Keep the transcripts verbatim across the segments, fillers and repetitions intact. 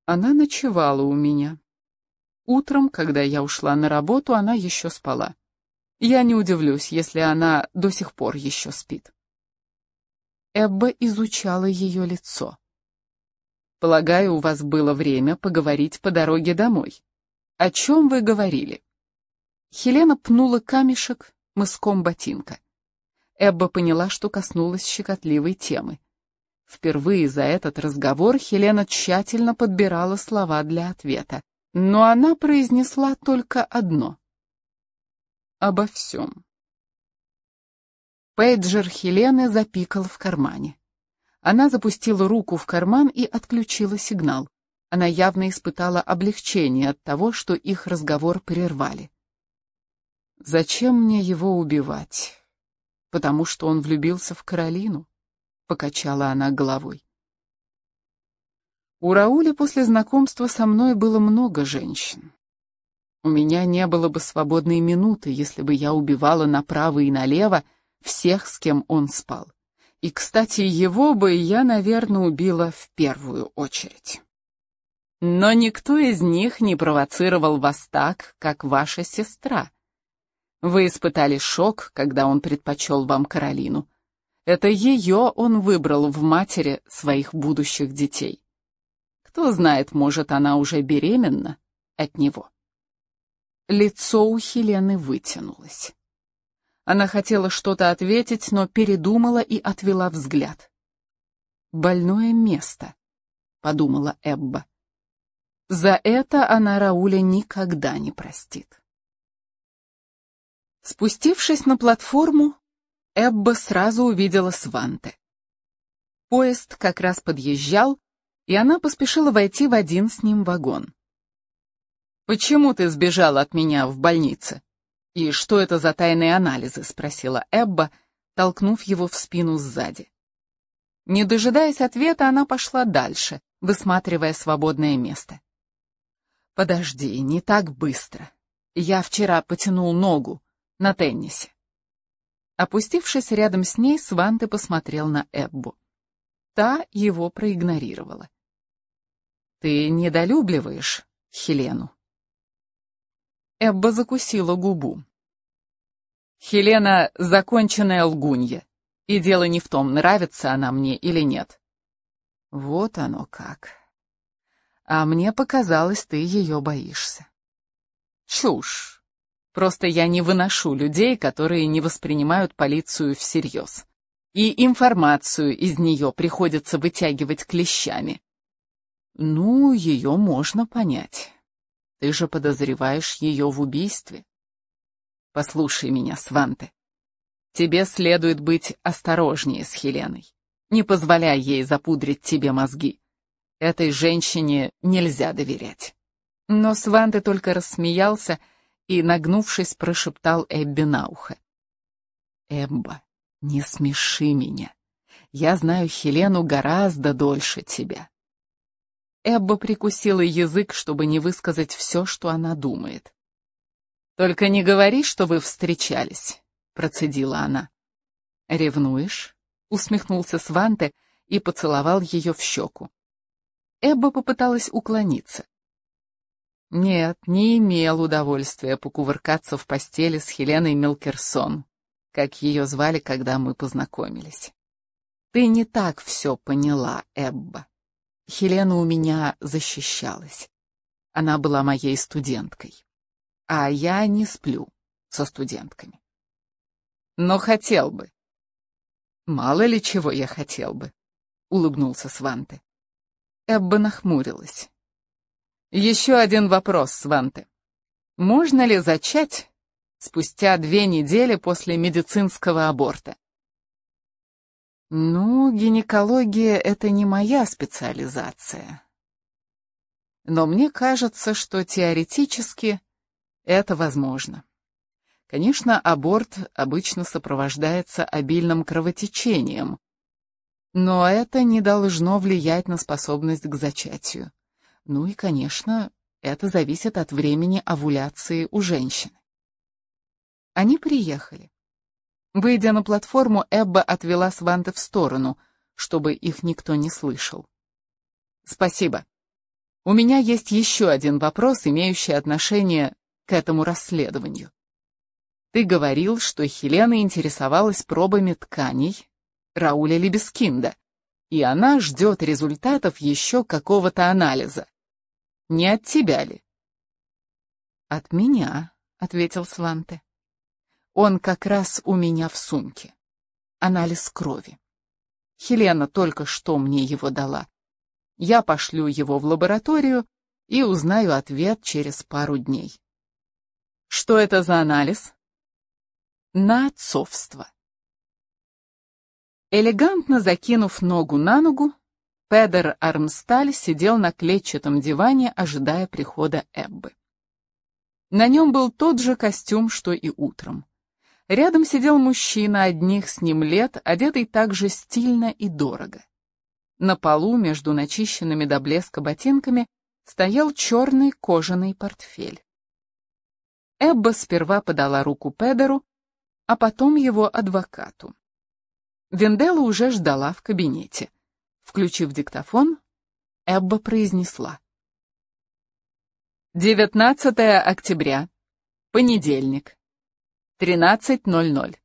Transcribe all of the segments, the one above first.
Она ночевала у меня. Утром, когда я ушла на работу, она еще спала. Я не удивлюсь, если она до сих пор еще спит. Эбба изучала ее лицо. Полагаю, у вас было время поговорить по дороге домой. О чем вы говорили? Хелена пнула камешек мыском ботинка. Эбба поняла, что коснулась щекотливой темы. Впервые за этот разговор Хелена тщательно подбирала слова для ответа, но она произнесла только одно. Обо всем. Пейджер Хелены запикал в кармане. Она запустила руку в карман и отключила сигнал. Она явно испытала облегчение от того, что их разговор прервали. «Зачем мне его убивать? Потому что он влюбился в Каролину?» — покачала она головой. «У Рауля после знакомства со мной было много женщин. У меня не было бы свободной минуты, если бы я убивала направо и налево всех, с кем он спал. И, кстати, его бы я, наверное, убила в первую очередь. Но никто из них не провоцировал вас так, как ваша сестра. Вы испытали шок, когда он предпочел вам Каролину. Это ее он выбрал в матери своих будущих детей. Кто знает, может, она уже беременна от него». Лицо у Хелены вытянулось. Она хотела что-то ответить, но передумала и отвела взгляд. «Больное место», — подумала Эбба. За это она Рауля никогда не простит. Спустившись на платформу, Эбба сразу увидела Сванте. Поезд как раз подъезжал, и она поспешила войти в один с ним вагон. «Почему ты сбежала от меня в больнице? И что это за тайные анализы?» — спросила Эбба, толкнув его в спину сзади. Не дожидаясь ответа, она пошла дальше, высматривая свободное место. «Подожди, не так быстро. Я вчера потянул ногу на теннисе». Опустившись рядом с ней, Сванте посмотрел на Эббу. Та его проигнорировала. «Ты недолюбливаешь Хелену?» Эбба закусила губу. «Хелена — законченная лгунья, и дело не в том, нравится она мне или нет». «Вот оно как. А мне показалось, ты ее боишься». «Чушь. Просто я не выношу людей, которые не воспринимают полицию всерьез. И информацию из нее приходится вытягивать клещами». «Ну, ее можно понять. Ты же подозреваешь ее в убийстве. Послушай меня, Сванте. Тебе следует быть осторожнее с Хеленой. Не позволяй ей запудрить тебе мозги. Этой женщине нельзя доверять». Но Сванте только рассмеялся и, нагнувшись, прошептал Эббе на ухо. «Эбба, не смеши меня. Я знаю Хелену гораздо дольше тебя». Эбба прикусила язык, чтобы не высказать все, что она думает. «Только не говори, что вы встречались», — процедила она. «Ревнуешь?» — усмехнулся Сванте и поцеловал ее в щеку. Эбба попыталась уклониться. Нет, не имел удовольствия покувыркаться в постели с Хеленой Милкерсон, как ее звали, когда мы познакомились. Ты не так все поняла, Эбба. Хелена у меня защищалась. Она была моей студенткой. А я не сплю со студентками. Но хотел бы. Мало ли чего я хотел бы, улыбнулся Сванте. Эбба нахмурилась. Еще один вопрос, Сванте. Можно ли зачать спустя две недели после медицинского аборта? Ну, гинекология — это не моя специализация. Но мне кажется, что теоретически это возможно. Конечно, аборт обычно сопровождается обильным кровотечением, но это не должно влиять на способность к зачатию. Ну и, конечно, это зависит от времени овуляции у женщины. Они приехали. Выйдя на платформу, Эбба отвела Сванте в сторону, чтобы их никто не слышал. «Спасибо. У меня есть еще один вопрос, имеющий отношение к этому расследованию. Ты говорил, что Хелена интересовалась пробами тканей Рауля Либескинда, и она ждет результатов еще какого-то анализа. Не от тебя ли? От меня, ответил Сванте. Он как раз у меня в сумке. Анализ крови. Хелена только что мне его дала. Я пошлю его в лабораторию и узнаю ответ через пару дней. Что это за анализ? На отцовство. Элегантно закинув ногу на ногу, Педер Армсталь сидел на клетчатом диване, ожидая прихода Эббы. На нем был тот же костюм, что и утром. Рядом сидел мужчина одних с ним лет, одетый так же стильно и дорого. На полу между начищенными до блеска ботинками стоял черный кожаный портфель. Эбба сперва подала руку Педеру, а потом его адвокату. Венделла уже ждала в кабинете. Включив диктофон, Эбба произнесла. девятнадцатое октября, понедельник, тринадцать ноль ноль.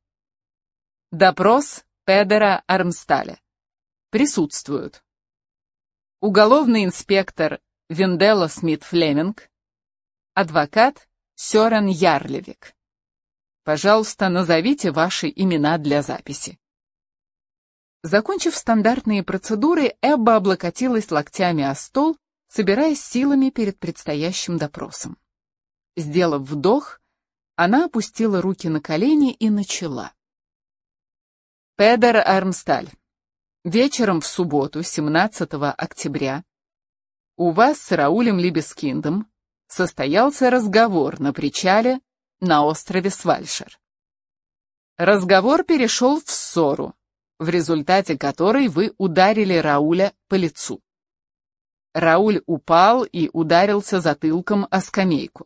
Допрос Педера Армсталя. Присутствуют уголовный инспектор Венделла Смит-Флеминг, адвокат Сёрен Ярлевик. Пожалуйста, назовите ваши имена для записи. Закончив стандартные процедуры, Эбба облокотилась локтями о стол, собираясь силами перед предстоящим допросом. Сделав вдох, она опустила руки на колени и начала. Педер Армсталь, вечером в субботу, семнадцатого октября, у вас с Раулем Либескиндом состоялся разговор на причале на острове Свальшер. Разговор перешел в ссору, в результате которой вы ударили Рауля по лицу. Рауль упал и ударился затылком о скамейку.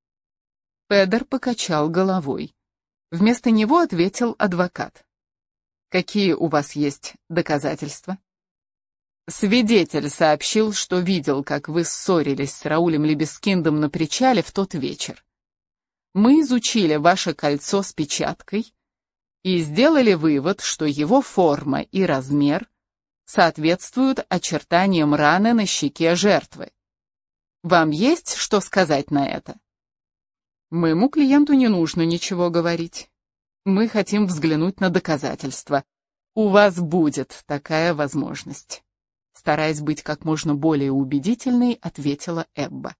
Педер покачал головой. Вместо него ответил адвокат. Какие у вас есть доказательства? Свидетель сообщил, что видел, как вы ссорились с Раулем Либескиндом на причале в тот вечер. Мы изучили ваше кольцо с печаткой и сделали вывод, что его форма и размер соответствуют очертаниям раны на щеке жертвы. Вам есть что сказать на это? Моему клиенту не нужно ничего говорить. Мы хотим взглянуть на доказательства. У вас будет такая возможность. Стараясь быть как можно более убедительной, ответила Эбба.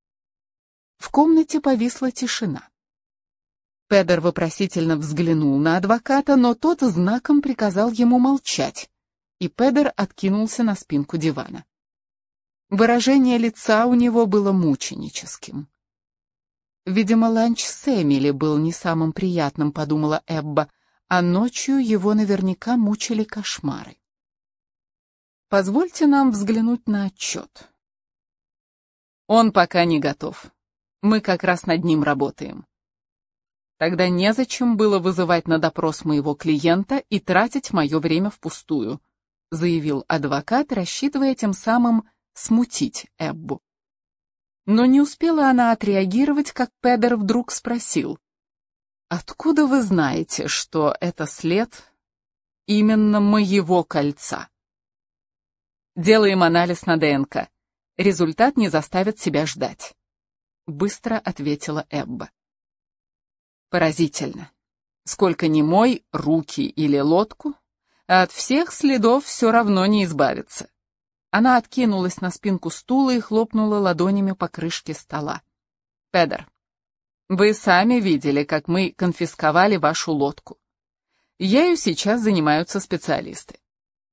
В комнате повисла тишина. Педер вопросительно взглянул на адвоката, но тот знаком приказал ему молчать, и Педер откинулся на спинку дивана. Выражение лица у него было мученическим. Видимо, ланч с Эмили был не самым приятным, подумала Эбба, а ночью его наверняка мучили кошмары. Позвольте нам взглянуть на отчет. Он пока не готов. Мы как раз над ним работаем. Тогда незачем было вызывать на допрос моего клиента и тратить мое время впустую, заявил адвокат, рассчитывая тем самым смутить Эббу. Но не успела она отреагировать, как Педер вдруг спросил: «Откуда вы знаете, что это след именно моего кольца?» «Делаем анализ на ДНК. Результат не заставит себя ждать», — быстро ответила Эбба. Поразительно. Сколько ни мой, руки или лодку, от всех следов все равно не избавиться. Она откинулась на спинку стула и хлопнула ладонями по крышке стола. Педер, вы сами видели, как мы конфисковали вашу лодку. Ею сейчас занимаются специалисты.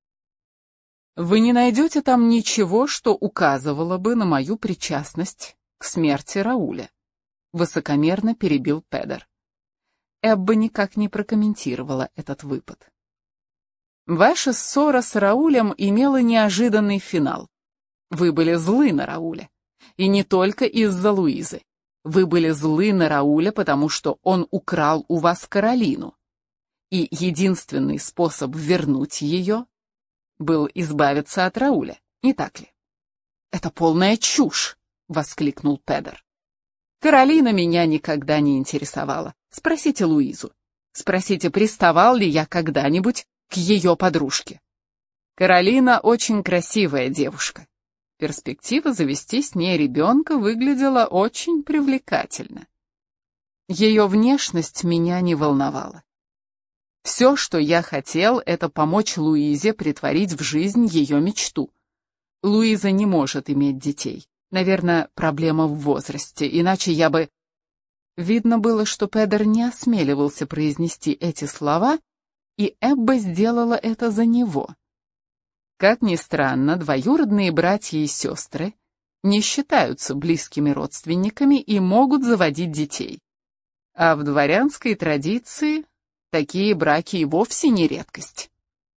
Вы не найдете там ничего, что указывало бы на мою причастность к смерти Рауля, высокомерно перебил Педер. Эбба никак не прокомментировала этот выпад. Ваша ссора с Раулем имела неожиданный финал. Вы были злы на Рауля. И не только из-за Луизы. Вы были злы на Рауля, потому что он украл у вас Каролину. И единственный способ вернуть ее был избавиться от Рауля, не так ли? «Это полная чушь!» — воскликнул Педер. «Каролина меня никогда не интересовала. Спросите Луизу. Спросите, приставал ли я когда-нибудь к ее подружке. Каролина очень красивая девушка. Перспектива завести с ней ребенка выглядела очень привлекательно. Ее внешность меня не волновала. Все, что я хотел, это помочь Луизе притворить в жизнь ее мечту. Луиза не может иметь детей. Наверное, проблема в возрасте, иначе я бы... Видно было, что Педер не осмеливался произнести эти слова, и Эбба сделала это за него. Как ни странно, двоюродные братья и сестры не считаются близкими родственниками и могут заводить детей. А в дворянской традиции такие браки и вовсе не редкость.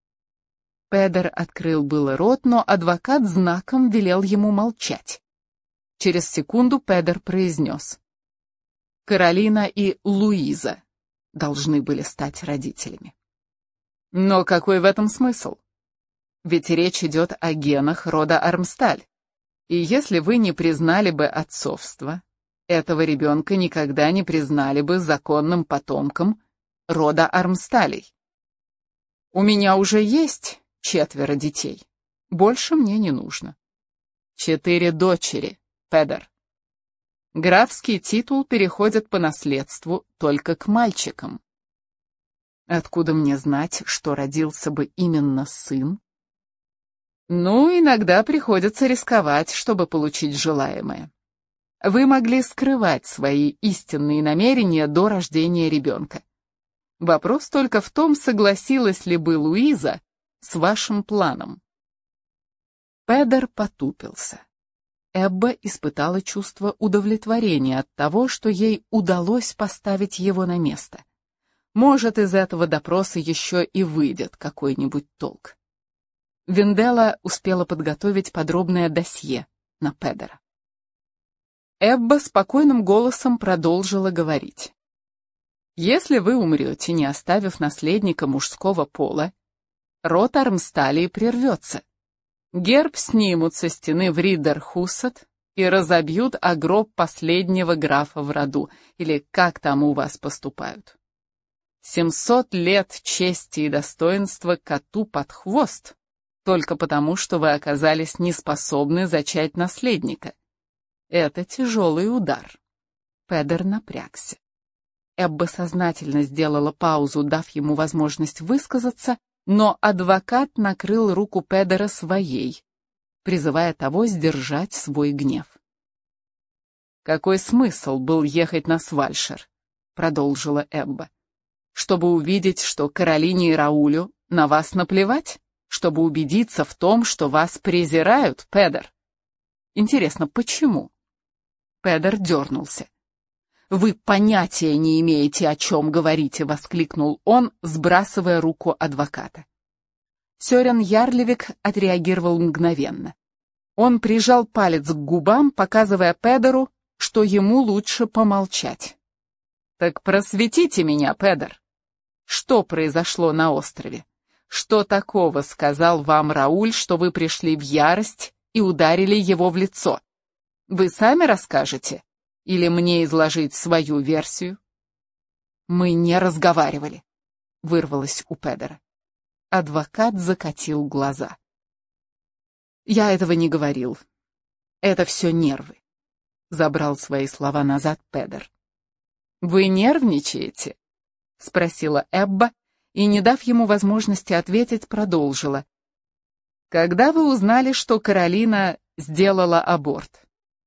Педер открыл было рот, но адвокат знаком велел ему молчать. Через секунду Педер произнес: «Каролина и Луиза должны были стать родителями». Но какой в этом смысл? Ведь речь идет о генах рода Армсталь. И если вы не признали бы отцовство, этого ребенка никогда не признали бы законным потомком рода Армсталей. У меня уже есть четверо детей. Больше мне не нужно. Четыре дочери, Педер. Графский титул переходит по наследству только к мальчикам. Откуда мне знать, что родился бы именно сын? Ну, иногда приходится рисковать, чтобы получить желаемое. Вы могли скрывать свои истинные намерения до рождения ребенка. Вопрос только в том, согласилась ли бы Луиза с вашим планом. Педер потупился. Эбба испытала чувство удовлетворения от того, что ей удалось поставить его на место. Может, из этого допроса еще и выйдет какой-нибудь толк. Венделла успела подготовить подробное досье на Педера. Эбба спокойным голосом продолжила говорить. «Если вы умрете, не оставив наследника мужского пола, род Армсталей прервется. Герб снимут со стены в Риддерхусет и разобьют о гроб последнего графа в роду, или как там у вас поступают. Семьсот лет чести и достоинства коту под хвост, только потому, что вы оказались неспособны зачать наследника. Это тяжелый удар». Педер напрягся. Эбба сознательно сделала паузу, дав ему возможность высказаться, но адвокат накрыл руку Педера своей, призывая того сдержать свой гнев. «Какой смысл был ехать на Свальшер?» — продолжила Эбба. «Чтобы увидеть, что Каролине и Раулю на вас наплевать? Чтобы убедиться в том, что вас презирают, Педер? Интересно, почему?» Педер дернулся. «Вы понятия не имеете, о чем говорите», — воскликнул он, сбрасывая руку адвоката. Сёрен Ярлевик отреагировал мгновенно. Он прижал палец к губам, показывая Педеру, что ему лучше помолчать. «Так просветите меня, Педер. Что произошло на острове? Что такого сказал вам Рауль, что вы пришли в ярость и ударили его в лицо? Вы сами расскажете? Или мне изложить свою версию?» «Мы не разговаривали», — вырвалось у Педера. Адвокат закатил глаза. «Я этого не говорил. Это все нервы», — забрал свои слова назад Педер. «Вы нервничаете?» — спросила Эбба, и, не дав ему возможности ответить, продолжила. «Когда вы узнали, что Каролина сделала аборт?»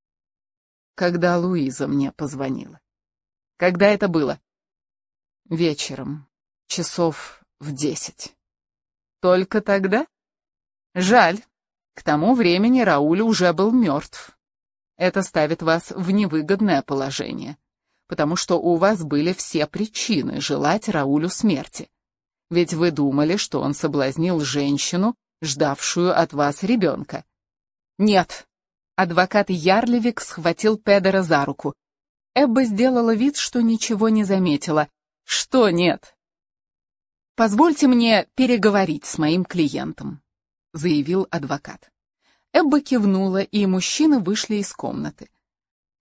«Когда Луиза мне позвонила». «Когда это было?» «Вечером, часов в десять». «Только тогда? Жаль, к тому времени Рауль уже был мертв. Это ставит вас в невыгодное положение, потому что у вас были все причины желать Раулю смерти. Ведь вы думали, что он соблазнил женщину, ждавшую от вас ребенка». «Нет». Адвокат Ярлевик схватил Педера за руку. Эбба сделала вид, что ничего не заметила. «Что нет?» «Позвольте мне переговорить с моим клиентом», — заявил адвокат. Эбба кивнула, и мужчины вышли из комнаты.